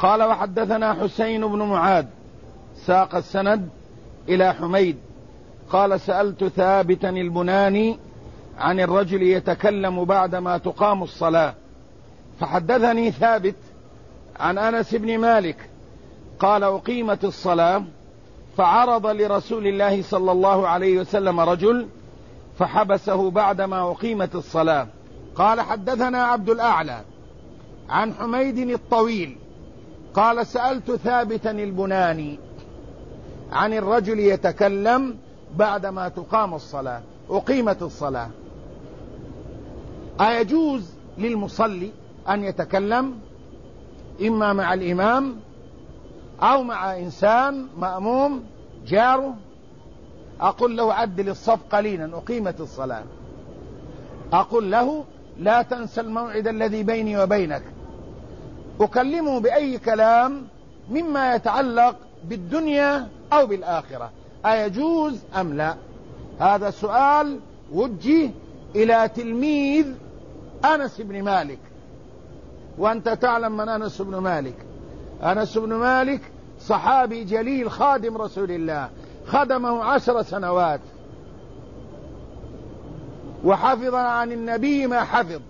قال وحدثنا حسين بن معاذ ساق السند إلى حميد قال سألت ثابتا البناني عن الرجل يتكلم بعدما تقام الصلاة، فحدثني ثابت عن أنس بن مالك قال أقيمت الصلاة فعرض لرسول الله صلى الله عليه وسلم رجل فحبسه بعدما أقيمت الصلاة. قال حدثنا عبد الأعلى عن حميد الطويل قال سألت ثابتا البناني عن الرجل يتكلم بعدما تقام الصلاة، أقيمت الصلاة، أيجوز للمصلي أن يتكلم إما مع الإمام أو مع إنسان مأموم جاره؟ أقول له عدل الصف قليلا، أقيمت الصلاة. أقول له لا تنسى الموعد الذي بيني وبينك، أكلمه بأي كلام مما يتعلق بالدنيا أو بالآخرة، أيجوز أم لا؟ هذا سؤال وجه إلى تلميذ أنس بن مالك، وأنت تعلم من أنس بن مالك. أنس بن مالك صحابي جليل خادم رسول الله، خدمه 10 سنوات وحفظ عن النبي ما حفظ،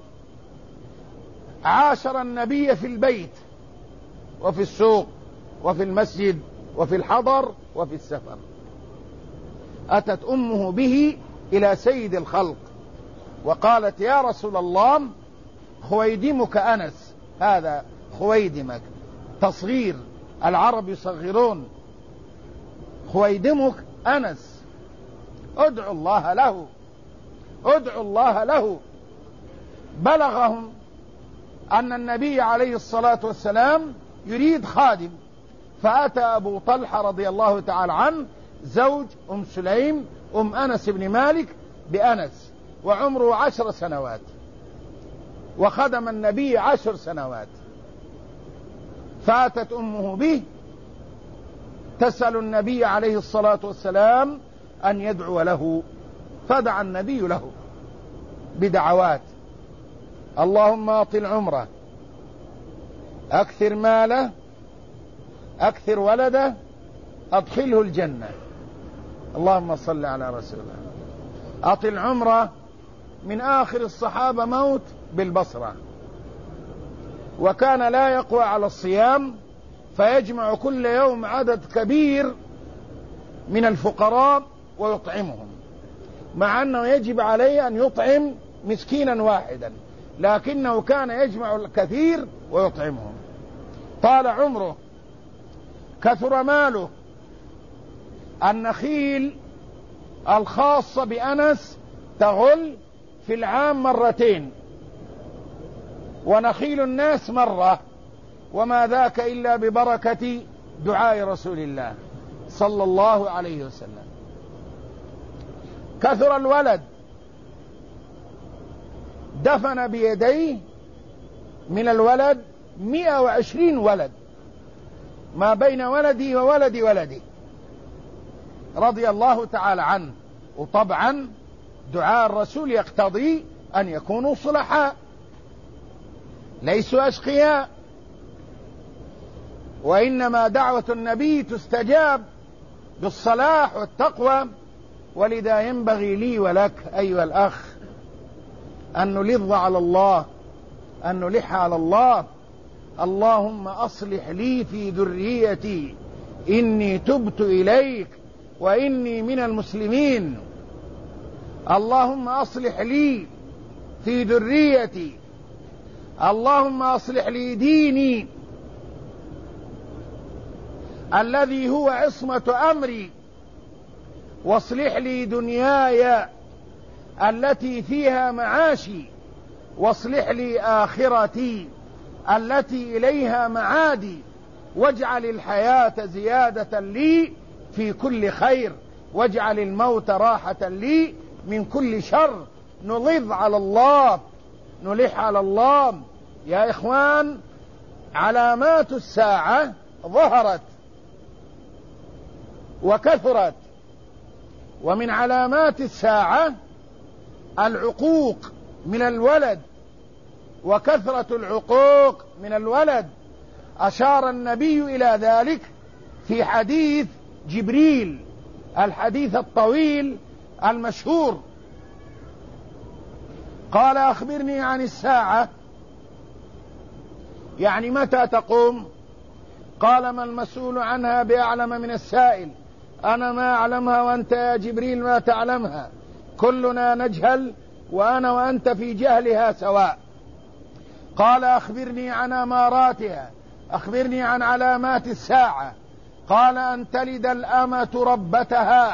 عاشر النبي في البيت وفي السوق وفي المسجد وفي الحضر وفي السفر. أتت أمه به إلى سيد الخلق وقالت يا رسول الله خويدمك أنس، هذا خويدمك تصغير، العرب يصغرون، خويدمك أنس، ادعوا الله له، ادعوا الله له. بلغهم أن النبي عليه الصلاة والسلام يريد خادم، فأتى أبو طلحة رضي الله تعالى عنه زوج أم سليم أم أنس بن مالك بأنس، وعمره 10 سنوات وخدم النبي 10 سنوات. فأتت أمه به تسأل النبي عليه الصلاة والسلام أن يدعو له، فدعا النبي له بدعوات: اللهم أطل عمره، أكثر ماله، أكثر ولده، أدخله الجنة. اللهم صل على رسول الله. أطل عمره من آخر الصحابة موت بالبصرة، وكان لا يقوى على الصيام فيجمع كل يوم عدد كبير من الفقراء ويطعمهم، مع أنه يجب عليه أن يطعم مسكينا واحدا، لكنه كان يجمع الكثير ويطعمهم. طال عمره، كثر ماله، النخيل الخاصة بأنس تغل في العام 2 مرة، ونخيل الناس مرة، وما ذاك إلا ببركة دعاء رسول الله صلى الله عليه وسلم. كثر الولد، دفن بيديه من الولد 120 ولد، ما بين ولدي وولد ولدي رضي الله تعالى عنه. وطبعا دعاء الرسول يقتضي أن يكونوا صلحاء، ليسوا أشقياء، وإنما دعوة النبي تستجاب بالصلاح والتقوى. ولذا ينبغي لي ولك أيها الأخ أن نلظ على الله، أن نلح على الله: اللهم أصلح لي في ذريتي إني تبت إليك وإني من المسلمين. اللهم أصلح لي في ذريتي، اللهم أصلح لي ديني الذي هو عصمة أمري، واصلح لي دنياي التي فيها معاشي، واصلح لي آخرتي التي إليها معادي، واجعل الحياة زيادة لي في كل خير، واجعل الموت راحة لي من كل شر. نلظ على الله، نلح على الله. يا إخوان، علامات الساعة ظهرت وكثرت، ومن علامات الساعة العقوق من الولد، وكثرة العقوق من الولد. أشار النبي إلى ذلك في حديث جبريل، الحديث الطويل المشهور. قال أخبرني عن الساعة، يعني متى تقوم؟ قال ما المسؤول عنها بأعلم من السائل، أنا ما أعلمها وأنت يا جبريل ما تعلمها، كلنا نجهل وأنا وأنت في جهلها سواء. قال أخبرني عن أماراتها، أخبرني عن علامات الساعة. قال أن تلد الأمة ربتها،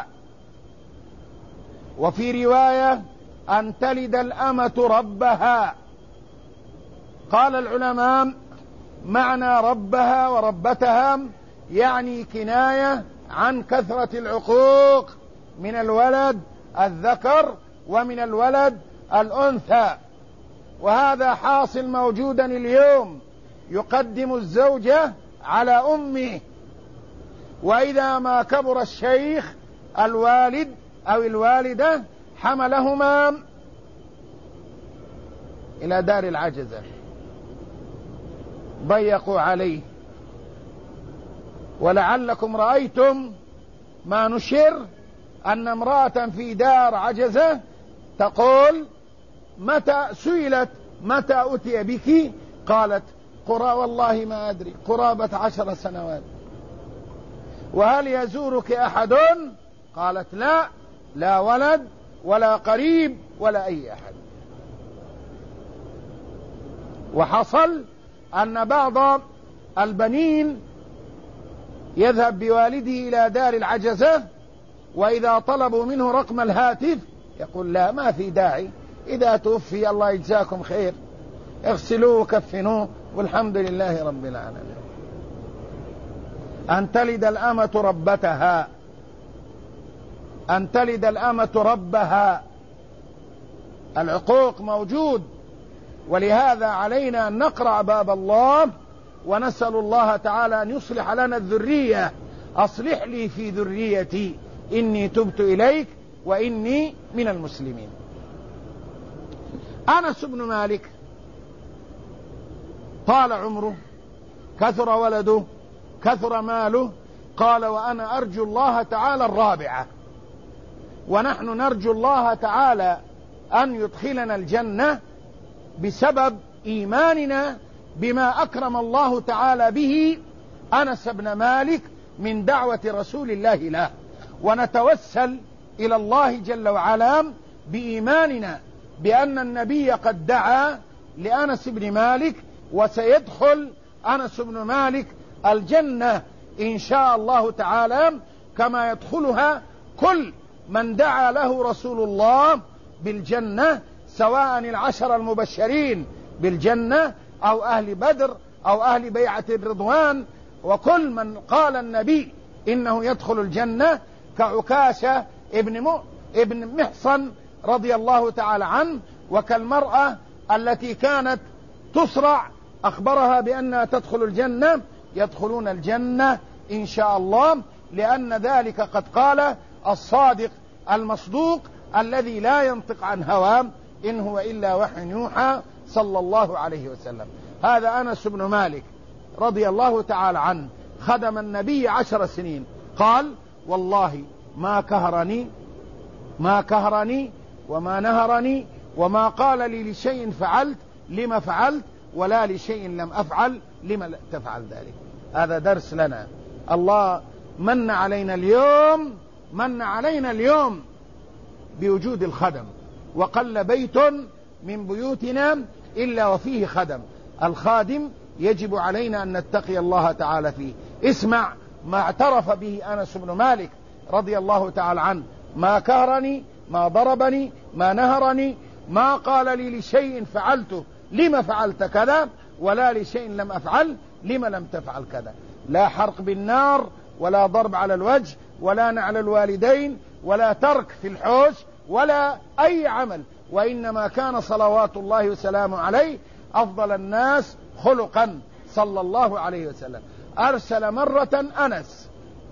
وفي رواية أن تلد الأمة ربها. قال العلماء معنى ربها وربتها يعني كناية عن كثرة العقوق من الولد الذكر ومن الولد الأنثى، وهذا حاصل موجودا اليوم، يقدم الزوجة على أمه، وإذا ما كبر الشيخ الوالد أو الوالدة حملهما إلى دار العجزة، ضيقوا عليه. ولعلكم رأيتم ما نشر أن امرأة في دار عجزة تقول متى سئلت متى أتي بك؟ قالت والله ما أدري، قرابة 10 سنوات. وهل يزورك أحد؟ قالت لا، لا ولد ولا قريب ولا أي أحد. وحصل أن بعض البنين يذهب بوالده إلى دار العجزة، وإذا طلبوا منه رقم الهاتف يقول لا، ما في داعي، إذا توفي الله يجزاكم خير، اغسلوه وكفنوه والحمد لله رب العالمين. أن تلد الأمة ربتها، أن تلد الأمة ربها. العقوق موجود، ولهذا علينا أن نقرأ باب الله ونسأل الله تعالى أن يصلح لنا الذرية. أصلح لي في ذريتي إني تبت إليك وإني من المسلمين. أنس بن مالك طال عمره، كثر ولده، كثر ماله، قال وأنا أرجو الله تعالى الرابعة، ونحن نرجو الله تعالى أن يدخلنا الجنة بسبب إيماننا بما أكرم الله تعالى به أنس بن مالك من دعوة رسول الله له، ونتوسل إلى الله جل وعلا بإيماننا بأن النبي قد دعا لأنس بن مالك، وسيدخل أنس بن مالك الجنة إن شاء الله تعالى كما يدخلها كل من دعا له رسول الله بالجنة، سواء 10 المبشرين بالجنة أو أهل بدر أو أهل بيعة الرضوان، وكل من قال النبي إنه يدخل الجنة كعكاشة ابن محصن رضي الله تعالى عنه، وكالمرأة التي كانت تصرع أخبرها بأنها تدخل الجنة، يدخلون الجنة إن شاء الله، لأن ذلك قد قال الصادق المصدوق الذي لا ينطق عن هوى إن هو إلا وحي يوحى صلى الله عليه وسلم. هذا أنس بن مالك رضي الله تعالى عنه، خدم النبي 10 سنين. قال والله ما كهرني وما نهرني وما قال لي لشيء فعلت لما فعلت، ولا لشيء لم أفعل لما تفعل ذلك. هذا درس لنا. الله من علينا اليوم بوجود الخدم، وقل بيت من بيوتنا إلا وفيه خدم. الخادم يجب علينا أن نتقي الله تعالى فيه. اسمع ما اعترف به أنس بن مالك رضي الله تعالى عنه: ما كهرني، ما ضربني، ما نهرني، ما قال لي لشيء فعلته لما فعلت كذا، ولا لشيء لم أفعل لما لم تفعل كذا. لا حرق بالنار، ولا ضرب على الوجه، ولا نعل الوالدين، ولا ترك في الحوش، ولا أي عمل، وإنما كان صلوات الله وسلامه عليه أفضل الناس خلقا صلى الله عليه وسلم. أرسل مرة أنس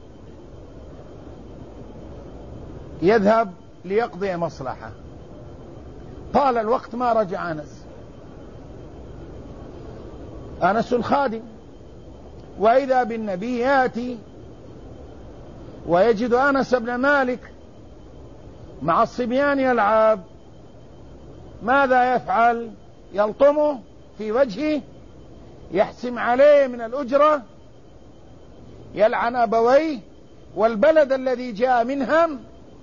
يذهب ليقضي مصلحة، طال الوقت ما رجع أنس الخادم، وإذا بالنبي يأتي ويجد أنس بن مالك مع الصبيان يلعب، ماذا يفعل؟ يلطمه في وجهه، يحسم عليه من الأجرة، يلعن أبويه والبلد الذي جاء منهم؟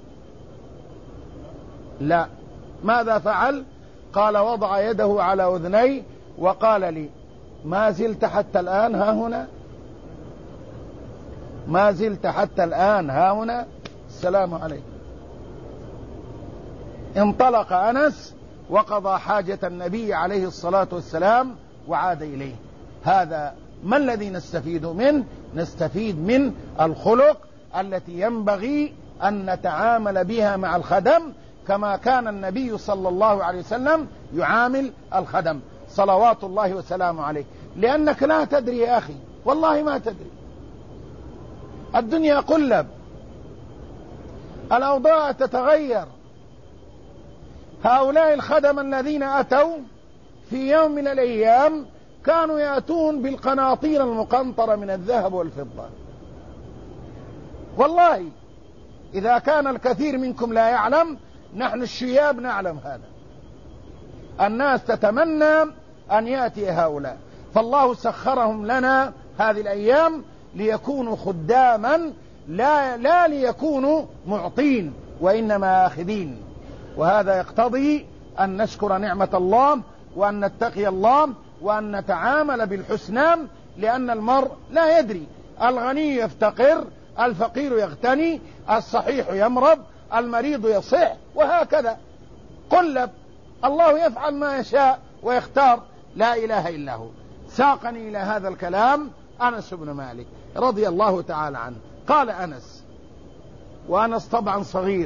لا. ماذا فعل؟ قال وضع يده على أذني وقال لي ما زلت حتى الآن ها هنا؟ ما زلت حتى الآن ها هنا؟ السلام عليكم. انطلق أنس وقضى حاجة النبي عليه الصلاة والسلام وعاد إليه. هذا ما الذي نستفيد منه؟ نستفيد من الخلق التي ينبغي أن نتعامل بها مع الخدم كما كان النبي صلى الله عليه وسلم يعامل الخدم صلوات الله وسلامه عليه. لأنك لا تدري يا أخي، والله ما تدري، الدنيا قلب، الأوضاع تتغير. هؤلاء الخدم الذين أتوا في يوم من الأيام كانوا يأتون بالقناطير المقنطرة من الذهب والفضة. والله إذا كان الكثير منكم لا يعلم، نحن الشياب نعلم هذا. الناس تتمنى أن يأتي هؤلاء، فالله سخرهم لنا هذه الأيام ليكونوا خداما، لا ليكونوا معطين وإنما آخذين. وهذا يقتضي أن نشكر نعمة الله وأن نتقي الله وأن نتعامل بالحسنى، لأن المرء لا يدري، الغني يفتقر، الفقير يغتني، الصحيح يمرض، المريض يصح، وهكذا قلب. الله يفعل ما يشاء ويختار، لا إله إلا هو. ساقني إلى هذا الكلام أنس بن مالك رضي الله تعالى عنه. قال أنس، وأنس طبعا صغير،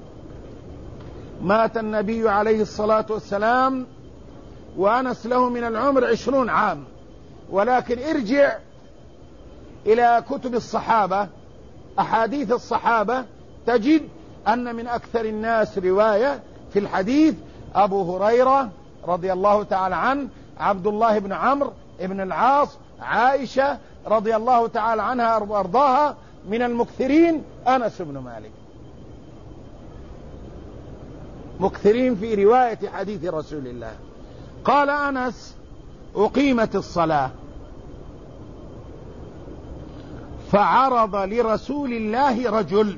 مات النبي عليه الصلاة والسلام وأنس له من العمر 20 عام، ولكن ارجع إلى كتب الصحابة، أحاديث الصحابة، تجد أن من أكثر الناس رواية في الحديث أبو هريرة رضي الله تعالى عنه، عبد الله بن عمرو بن العاص، عائشة رضي الله تعالى عنها وأرضاها. من المكثرين أنس بن مالك، مكثرين في رواية حديث رسول الله. قال أنس: أقيمت الصلاة فعرض لرسول الله رجل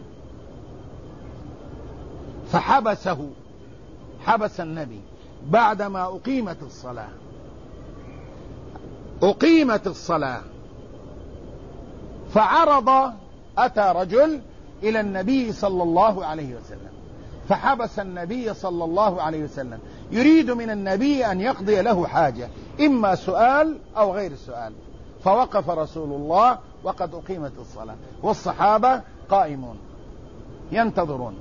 فحبسه، حبس النبي بعدما أقيمت الصلاة. أقيمت الصلاة فعرض، أتى رجل إلى النبي صلى الله عليه وسلم فحبس النبي صلى الله عليه وسلم، يريد من النبي أن يقضي له حاجة، إما سؤال أو غير سؤال. فوقف رسول الله وقد أقيمت الصلاة والصحابة قائمون ينتظرون.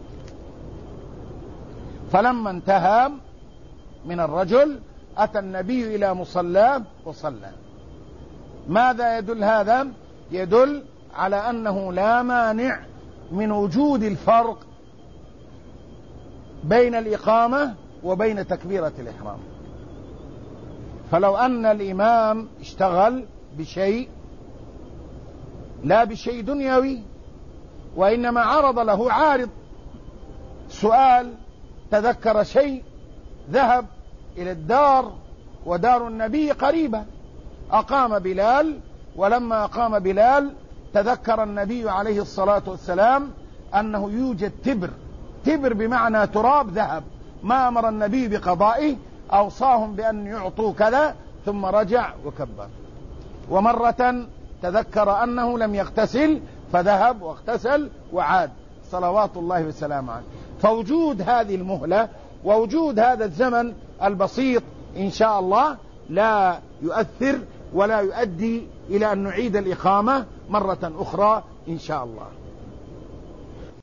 فلما انتهى من الرجل أتى النبي إلى مصلاه وصلى. ماذا يدل هذا؟ يدل على أنه لا مانع من وجود الفرق بين الإقامة وبين تكبيرة الإحرام. فلو أن الإمام اشتغل بشيء، لا بشيء دنيوي، وإنما عرض له عارض، سؤال، تذكر شيء، ذهب إلى الدار ودار النبي قريبة، أقام بلال، ولما أقام بلال تذكر النبي عليه الصلاة والسلام أنه يوجد تبر بمعنى تراب ذهب، ما أمر النبي بقضائه، أوصاهم بأن يعطوا كذا، ثم رجع وكبر. ومرة تذكر أنه لم يغتسل فذهب واغتسل وعاد صلوات الله وسلامه عليه. فوجود هذه المهلة ووجود هذا الزمن البسيط إن شاء الله لا يؤثر ولا يؤدي إلى أن نعيد الإقامة مرة أخرى إن شاء الله.